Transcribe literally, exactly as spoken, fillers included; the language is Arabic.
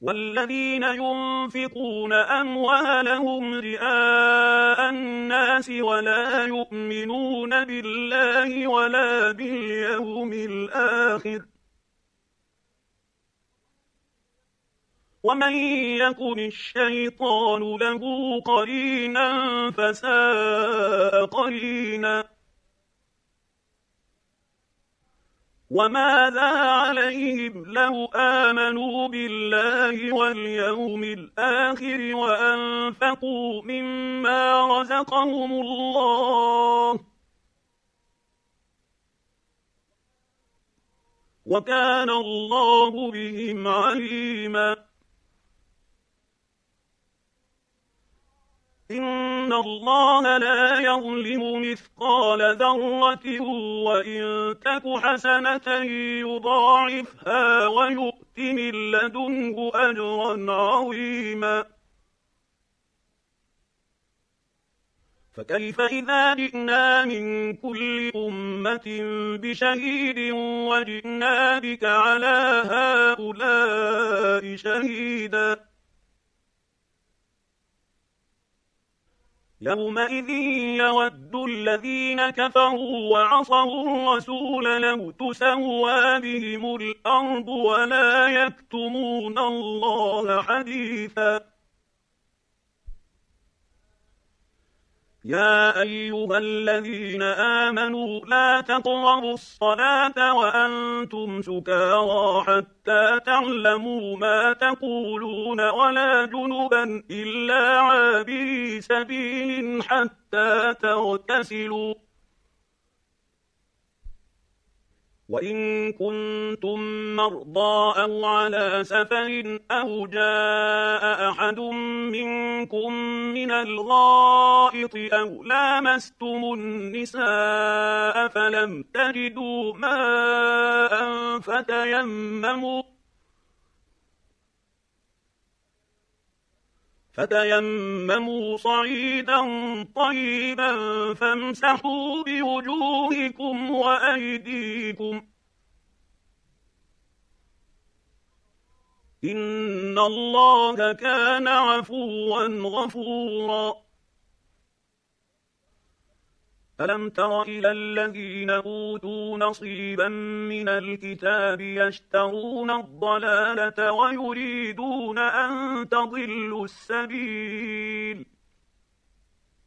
والذين ينفقون أموالهم رئاء الناس ولا يؤمنون بالله ولا باليوم الآخر ومن يكن الشيطان له قرينا فساء قرينا وماذا عليهم لو آمنوا بالله واليوم الآخر وأنفقوا مما رزقهم الله وكان الله بهم عليما إن الله لا يظلم مثقال ذرة وإن تك حسنة يضاعفها ويؤت من لدنه أجرا عظيما فكيف إذا جئنا من كل أمة بشهيد وجئنا بك على هؤلاء شهيدا يومئذ يود الذين كفروا وعصوا الرسول لو تسوى بهم الأرض ولا يكتمون الله حديثا يا أيها الذين آمنوا لا تقربوا الصلاة وأنتم سكارى حتى تعلموا ما تقولون ولا جنبا إلا عابري سبيل حتى تغتسلوا وإن كنتم مرضى أو على سفر أو جاء أحد منكم من الغائط أو لامستم النساء فلم تجدوا ماء فتيمموا فتيمموا صعيدا طيبا فامسحوا بوجوهكم وأيديكم إن الله كان عفوا غفورا ألم تر إلى الذين أوتوا نصيبا من الكتاب يشترون الضلالة ويريدون أن تضلوا السبيل